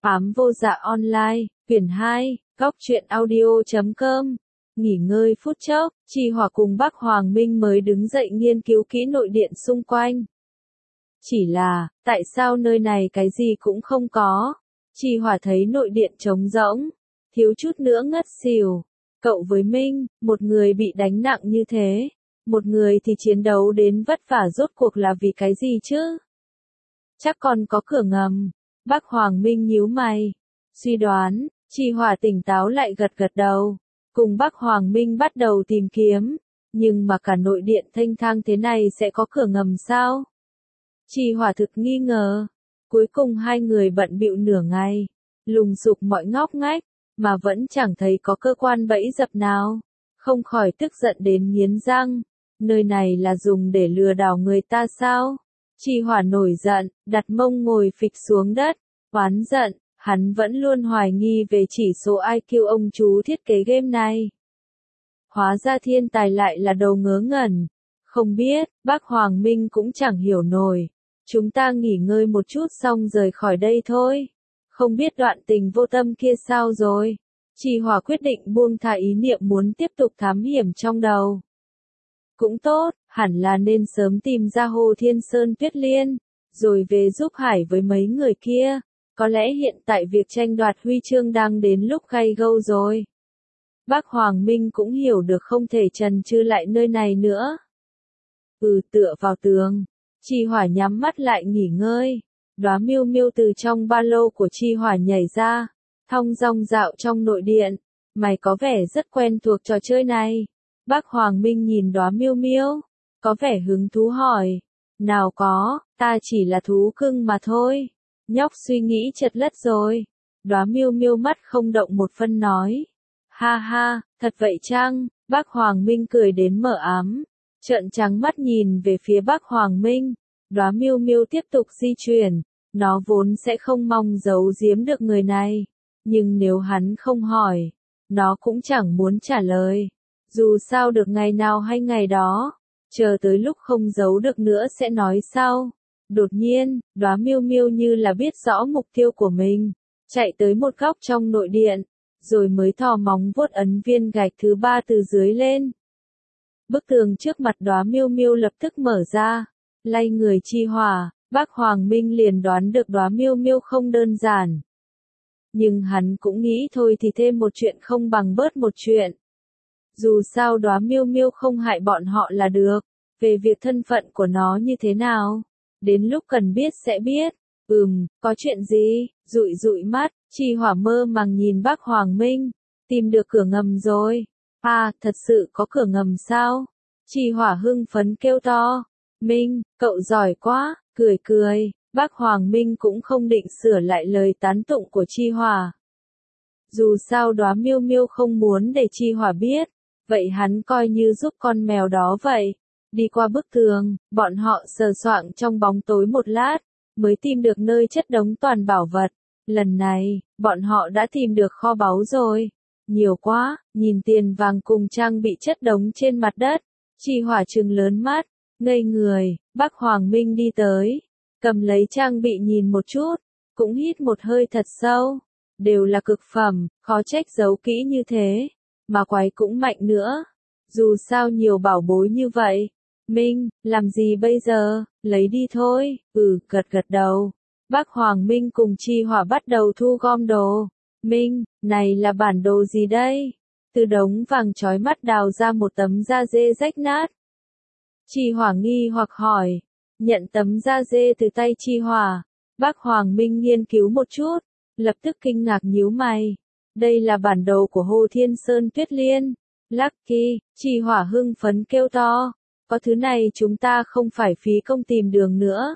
Ám vô dạ online, quyển 2, góc truyện audio.com. Nghỉ ngơi phút chốc, Chi Hỏa cùng Bắc Hoàng Minh mới đứng dậy nghiên cứu kỹ nội điện xung quanh. Chỉ là, tại sao nơi này cái gì cũng không có? Chi Hỏa thấy nội điện trống rỗng, thiếu chút nữa ngất xỉu. Cậu với Minh, một người bị đánh nặng như thế, một người thì chiến đấu đến vất vả, rốt cuộc là vì cái gì chứ? Chắc còn có cửa ngầm. Bắc Hoàng Minh nhíu mày, suy đoán. Chi Hỏa tỉnh táo lại gật gật đầu, cùng Bắc Hoàng Minh bắt đầu tìm kiếm. Nhưng mà cả nội điện thênh thang thế này sẽ có cửa ngầm sao? Chi Hỏa thực nghi ngờ. Cuối cùng hai người bận bịu nửa ngày, lùng sục mọi ngóc ngách, mà vẫn chẳng thấy có cơ quan bẫy dập nào. Không khỏi tức giận đến nghiến răng. Nơi này là dùng để lừa đảo người ta sao? Chi Hỏa nổi giận, đặt mông ngồi phịch xuống đất, oán giận. Hắn vẫn luôn hoài nghi về chỉ số IQ ông chú thiết kế game này. Hóa ra thiên tài lại là đồ ngớ ngẩn. Không biết, bác Hoàng Minh cũng chẳng hiểu nổi. Chúng ta nghỉ ngơi một chút xong rời khỏi đây thôi. Không biết đoạn tình vô tâm kia sao rồi? Chi Hỏa quyết định buông thả ý niệm muốn tiếp tục thám hiểm trong đầu. Cũng tốt, hẳn là nên sớm tìm ra Hồ Thiên Sơn Tuyết Liên, rồi về giúp Hải với mấy người kia. Có lẽ hiện tại việc tranh đoạt huy chương đang đến lúc gay gâu rồi. Bác Hoàng Minh cũng hiểu được không thể chần chừ lại nơi này nữa. Tựa vào tường. Chi Hỏa nhắm mắt lại nghỉ ngơi. Đóa miêu miêu từ trong ba lô của Chi Hỏa nhảy ra, thong dong dạo trong nội điện. Mày có vẻ rất quen thuộc trò chơi này. Bác Hoàng Minh nhìn đóa miêu miêu, có vẻ hứng thú hỏi. Nào có, ta chỉ là thú cưng mà thôi. Nhóc suy nghĩ chật lất rồi. Đóa miêu miêu mắt không động một phân nói. Ha ha, thật vậy chăng? Bác Hoàng Minh cười đến mở ám, trợn trắng mắt nhìn về phía Bác Hoàng Minh. Đóa miêu miêu tiếp tục di chuyển. Nó vốn sẽ không mong giấu giếm được người này, nhưng nếu hắn không hỏi, nó cũng chẳng muốn trả lời. Dù sao được ngày nào hay ngày đó, chờ tới lúc không giấu được nữa sẽ nói sau. Đột nhiên, đóa miêu miêu như là biết rõ mục tiêu của mình, chạy tới một góc trong nội điện, rồi mới thò móng vuốt ấn viên gạch thứ 3 từ dưới lên. Bức tường trước mặt đóa miêu miêu lập tức mở ra, lay người Chi Hỏa. Bác Hoàng Minh liền đoán được đóa miêu miêu không đơn giản. Nhưng hắn cũng nghĩ thôi thì thêm một chuyện không bằng bớt một chuyện. Dù sao đóa miêu miêu không hại bọn họ là được. Về việc thân phận của nó như thế nào, đến lúc cần biết sẽ biết. Có chuyện gì? Dụi dụi mắt, Chi Hỏa mơ màng nhìn Bác Hoàng Minh. Tìm được cửa ngầm rồi. À, thật sự có cửa ngầm sao? Chi Hỏa hưng phấn kêu to. Minh, cậu giỏi quá. Cười cười, Bác Hoàng Minh cũng không định sửa lại lời tán tụng của Chi Hỏa. Dù sao đóa miêu miêu không muốn để Chi Hỏa biết, vậy hắn coi như giúp con mèo đó vậy. Đi qua bức tường, bọn họ sờ soạng trong bóng tối một lát, mới tìm được nơi chất đống toàn bảo vật. Lần này, bọn họ đã tìm được kho báu rồi. Nhiều quá, nhìn tiền vàng cùng trang bị chất đống trên mặt đất. Chi Hỏa trừng lớn mắt, ngây người. Bác Hoàng Minh đi tới, cầm lấy trang bị nhìn một chút, cũng hít một hơi thật sâu. Đều là cực phẩm, khó trách giấu kỹ như thế, mà quái cũng mạnh nữa. Dù sao nhiều bảo bối như vậy. Minh, làm gì bây giờ? Lấy đi thôi. Gật gật đầu. Bác Hoàng Minh cùng Chi Hỏa bắt đầu thu gom đồ. Minh, này là bản đồ gì đây? Từ đống vàng chói mắt đào ra một tấm da dê rách nát. Chi Hỏa nghi hoặc hỏi. Nhận tấm da dê từ tay Chi Hỏa. Bác Hoàng Minh nghiên cứu một chút, lập tức kinh ngạc nhíu mày. Đây là bản đồ của Hồ Thiên Sơn Tuyết Liên. Lucky, Chi Hỏa hưng phấn kêu to. Có thứ này chúng ta không phải phí công tìm đường nữa.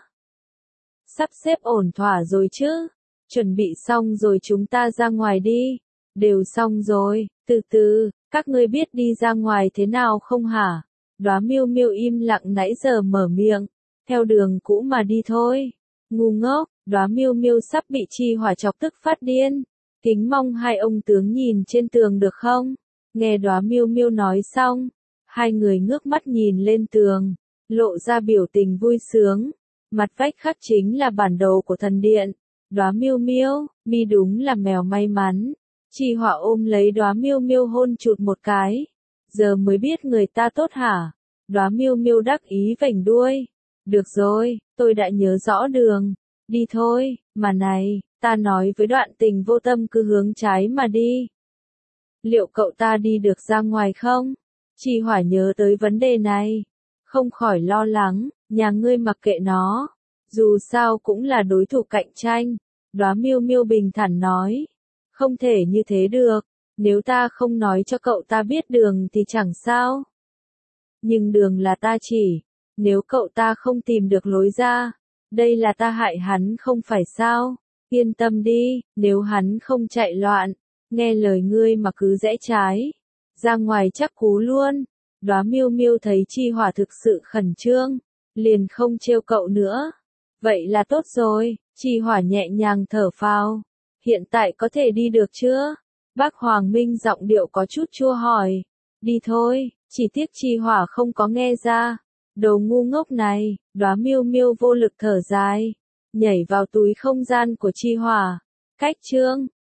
Sắp xếp ổn thỏa rồi chứ? Chuẩn bị xong rồi chúng ta ra ngoài đi. Đều xong rồi, từ từ, các ngươi biết đi ra ngoài thế nào không hả? Đóa miêu miêu im lặng nãy giờ mở miệng. Theo đường cũ mà đi thôi. Ngu ngốc, đóa miêu miêu sắp bị Chi Hỏa chọc tức phát điên. Kính mong hai ông tướng nhìn trên tường được không? Nghe đóa miêu miêu nói xong, hai người ngước mắt nhìn lên tường, lộ ra biểu tình vui sướng. Mặt vách khắc chính là bản đồ của thần điện. Đóa miêu miêu, mi đúng là mèo may mắn. Chi Hỏa ôm lấy đóa miêu miêu hôn chụt một cái. Giờ mới biết người ta tốt hả? Đóa miêu miêu đắc ý vểnh đuôi. Được rồi, tôi đã nhớ rõ đường. Đi thôi, mà này, ta nói với Đoạn Tình vô tâm cứ hướng trái mà đi. Liệu cậu ta đi được ra ngoài không? Chi Hỏa nhớ tới vấn đề này. Không khỏi lo lắng, nhà ngươi mặc kệ nó. Dù sao cũng là đối thủ cạnh tranh. Đóa miêu miêu bình thản nói. Không thể như thế được. Nếu ta không nói cho cậu ta biết đường thì chẳng sao. Nhưng đường là ta chỉ. Nếu cậu ta không tìm được lối ra. Đây là ta hại hắn không phải sao? Yên tâm đi, nếu hắn không chạy loạn. Nghe lời ngươi mà cứ rẽ trái. Ra ngoài chắc cú luôn. Đóa miêu miêu thấy Chi Hỏa thực sự khẩn trương. Liền không trêu cậu nữa. Vậy là tốt rồi, Chi Hỏa nhẹ nhàng thở phào. Hiện tại có thể đi được chưa? Bác Hoàng Minh giọng điệu có chút chua hỏi. Đi thôi, chỉ tiếc Chi Hỏa không có nghe ra. Đồ ngu ngốc này, Đóa miêu miêu vô lực thở dài. Nhảy vào túi không gian của Chi Hỏa. Cách chương